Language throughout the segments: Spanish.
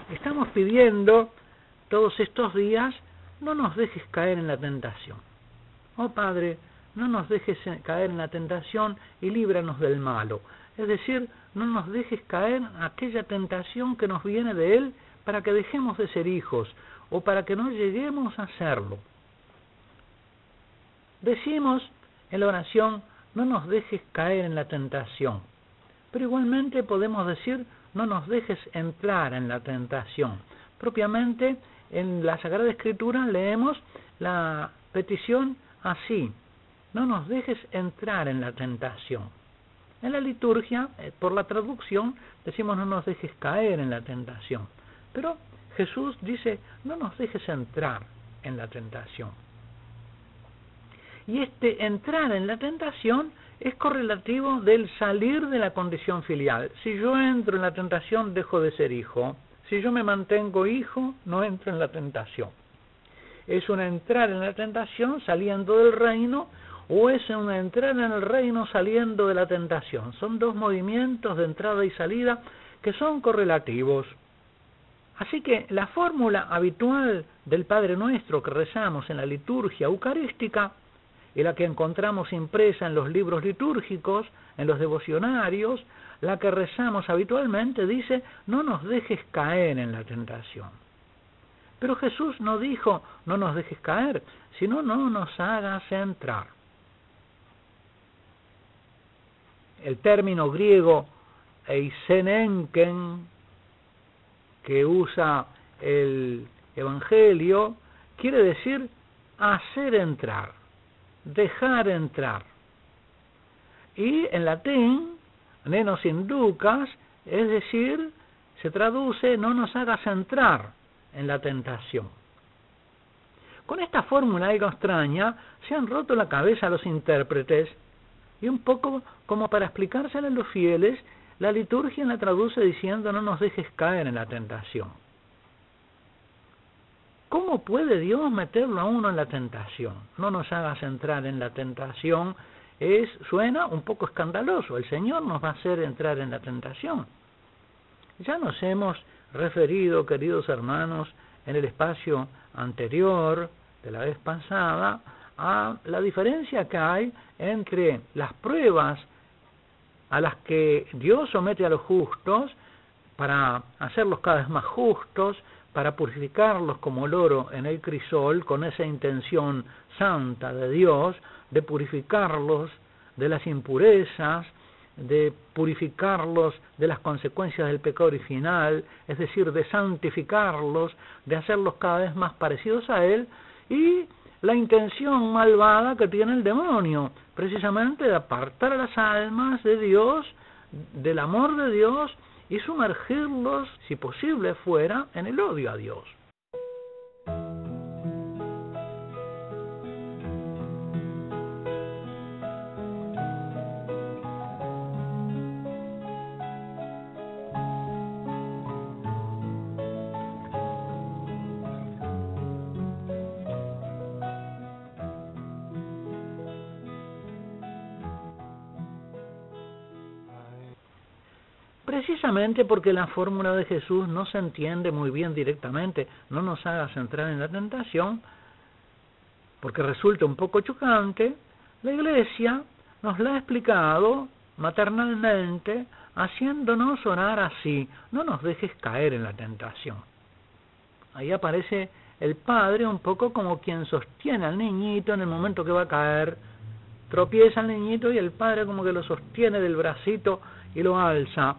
estamos pidiendo todos estos días, no nos dejes caer en la tentación. Oh Padre, no nos dejes caer en la tentación y líbranos del malo. Es decir, no nos dejes caer en aquella tentación que nos viene de Él para que dejemos de ser hijos o para que no lleguemos a serlo. Decimos en la oración, no nos dejes caer en la tentación. Pero igualmente podemos decir, no nos dejes entrar en la tentación. Propiamente en la Sagrada Escritura leemos la petición así, no nos dejes entrar en la tentación. En la liturgia, por la traducción, decimos no nos dejes caer en la tentación. Pero Jesús dice, no nos dejes entrar en la tentación. Y este entrar en la tentación es correlativo del salir de la condición filial. Si yo entro en la tentación, dejo de ser hijo. Si yo me mantengo hijo, no entro en la tentación. ¿Es un entrar en la tentación saliendo del reino o es un entrar en el reino saliendo de la tentación? Son dos movimientos de entrada y salida que son correlativos. Así que la fórmula habitual del Padre Nuestro que rezamos en la liturgia eucarística y la que encontramos impresa en los libros litúrgicos, en los devocionarios, la que rezamos habitualmente dice, no nos dejes caer en la tentación. Pero Jesús no dijo, no nos dejes caer, sino no nos hagas entrar. El término griego eisenenken, que usa el Evangelio, quiere decir hacer entrar, dejar entrar. Y en latín, nenos inducas, es decir, se traduce, no nos hagas entrar en la tentación. Con esta fórmula algo extraña, se han roto la cabeza a los intérpretes, y un poco como para explicársela a los fieles, la liturgia la traduce diciendo, no nos dejes caer en la tentación. ¿Cómo puede Dios meterlo a uno en la tentación? No nos hagas entrar en la tentación, suena un poco escandaloso. El Señor nos va a hacer entrar en la tentación. Ya nos hemos referido, queridos hermanos, en el espacio anterior, de la vez pasada, a la diferencia que hay entre las pruebas a las que Dios somete a los justos para hacerlos cada vez más justos, para purificarlos como el oro en el crisol, con esa intención santa de Dios, de purificarlos de las impurezas, de purificarlos de las consecuencias del pecado original, es decir, de santificarlos, de hacerlos cada vez más parecidos a Él, y la intención malvada que tiene el demonio, precisamente de apartar a las almas de Dios, del amor de Dios, y sumergirlos, si posible fuera, en el odio a Dios. Precisamente porque la fórmula de Jesús no se entiende muy bien directamente, no nos hagas entrar en la tentación, porque resulta un poco chocante, la Iglesia nos la ha explicado maternalmente, haciéndonos orar así, no nos dejes caer en la tentación. Ahí aparece el padre un poco como quien sostiene al niñito en el momento que va a caer, tropieza al niñito y el padre como que lo sostiene del bracito y lo alza.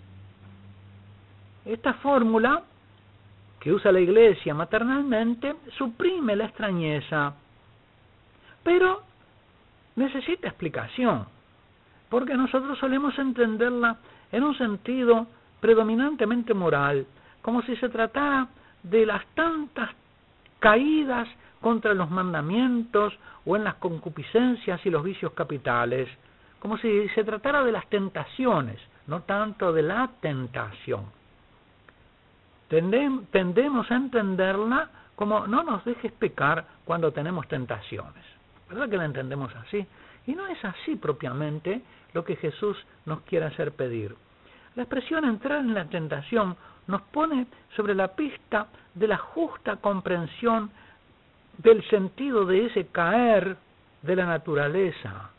Esta fórmula que usa la Iglesia maternalmente suprime la extrañeza, pero necesita explicación, porque nosotros solemos entenderla en un sentido predominantemente moral, como si se tratara de las tantas caídas contra los mandamientos o en las concupiscencias y los vicios capitales, como si se tratara de las tentaciones, no tanto de la tentación. Tendemos a entenderla como no nos dejes pecar cuando tenemos tentaciones. ¿Verdad que la entendemos así? Y no es así propiamente lo que Jesús nos quiere hacer pedir. La expresión entrar en la tentación nos pone sobre la pista de la justa comprensión del sentido de ese caer de la naturaleza,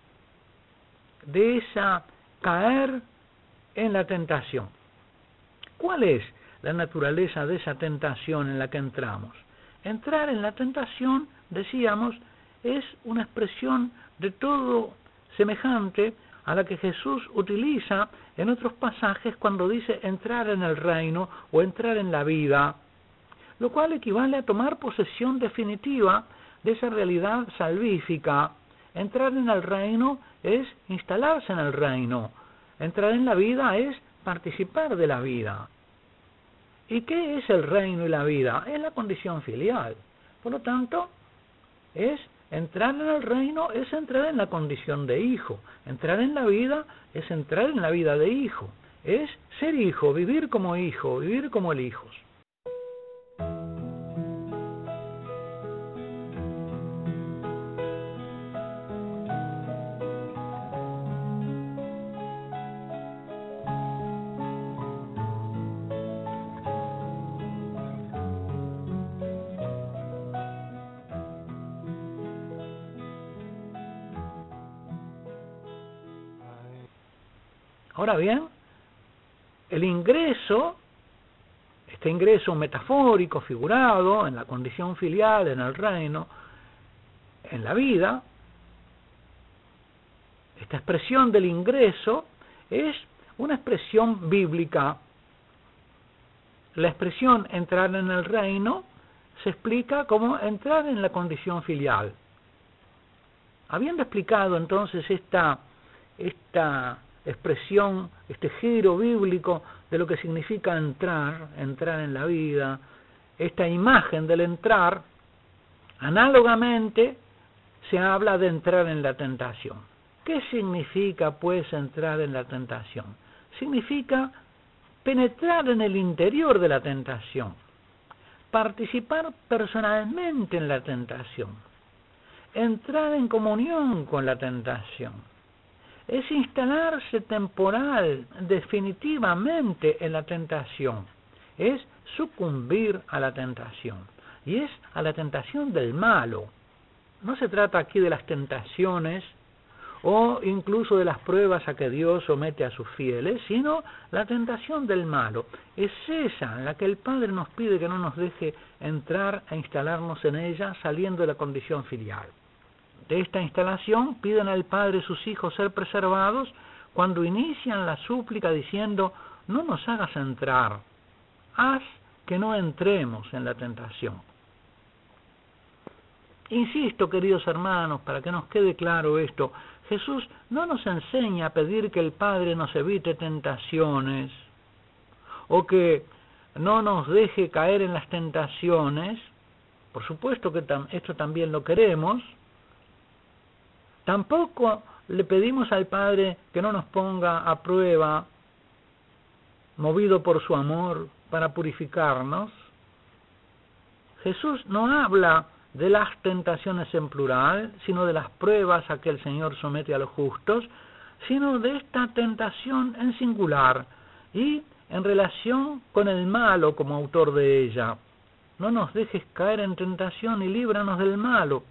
de esa caer en la tentación. ¿Cuál es la naturaleza de esa tentación en la que entramos? Entrar en la tentación, decíamos, es una expresión de todo semejante a la que Jesús utiliza en otros pasajes cuando dice entrar en el reino o entrar en la vida, lo cual equivale a tomar posesión definitiva de esa realidad salvífica. Entrar en el reino es instalarse en el reino. Entrar en la vida es participar de la vida. ¿Y qué es el reino y la vida? Es la condición filial. Por lo tanto, entrar en el reino es entrar en la condición de hijo. Entrar en la vida es entrar en la vida de hijo. Es ser hijo, vivir como el hijo. Ahora bien, el ingreso, este ingreso metafórico, figurado, en la condición filial, en el reino, en la vida, esta expresión del ingreso es una expresión bíblica. La expresión entrar en el reino se explica como entrar en la condición filial. Habiendo explicado entonces esta expresión, este giro bíblico de lo que significa entrar en la vida, esta imagen del entrar, análogamente se habla de entrar en la tentación. ¿Qué significa pues entrar en la tentación? Significa penetrar en el interior de la tentación, participar personalmente en la tentación, entrar en comunión con la tentación. Es instalarse temporal, definitivamente en la tentación. Es sucumbir a la tentación. Y es a la tentación del malo. No se trata aquí de las tentaciones o incluso de las pruebas a que Dios somete a sus fieles, sino la tentación del malo. Es esa en la que el Padre nos pide que no nos deje entrar e instalarnos en ella saliendo de la condición filial. De esta instalación piden al Padre sus hijos ser preservados cuando inician la súplica diciendo: no nos hagas entrar, haz que no entremos en la tentación. Insisto, queridos hermanos, para que nos quede claro esto, Jesús no nos enseña a pedir que el Padre nos evite tentaciones o que no nos deje caer en las tentaciones. Por supuesto que esto también lo queremos. Tampoco le pedimos al Padre que no nos ponga a prueba, movido por su amor, para purificarnos. Jesús no habla de las tentaciones en plural, sino de las pruebas a que el Señor somete a los justos, sino de esta tentación en singular y en relación con el malo como autor de ella. No nos dejes caer en tentación y líbranos del malo.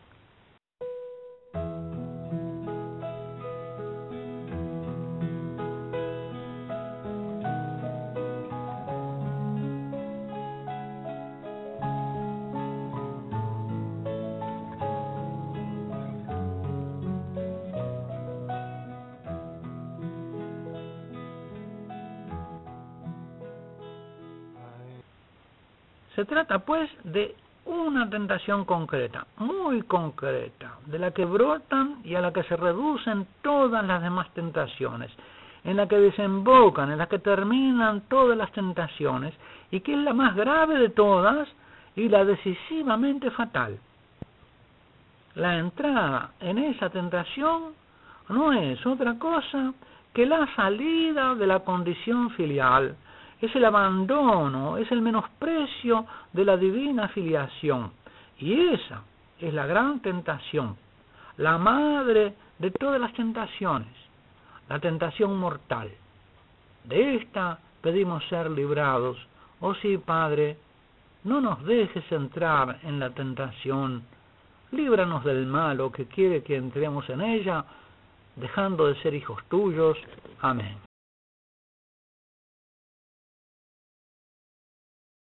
Se trata, pues, de una tentación concreta, muy concreta, de la que brotan y a la que se reducen todas las demás tentaciones, en la que desembocan, en la que terminan todas las tentaciones, y que es la más grave de todas y la decisivamente fatal. La entrada en esa tentación no es otra cosa que la salida de la condición filial. Es el abandono, es el menosprecio de la divina filiación. Y esa es la gran tentación, la madre de todas las tentaciones, la tentación mortal. De esta pedimos ser librados. Oh sí, Padre, no nos dejes entrar en la tentación, líbranos del malo que quiere que entremos en ella, dejando de ser hijos tuyos. Amén.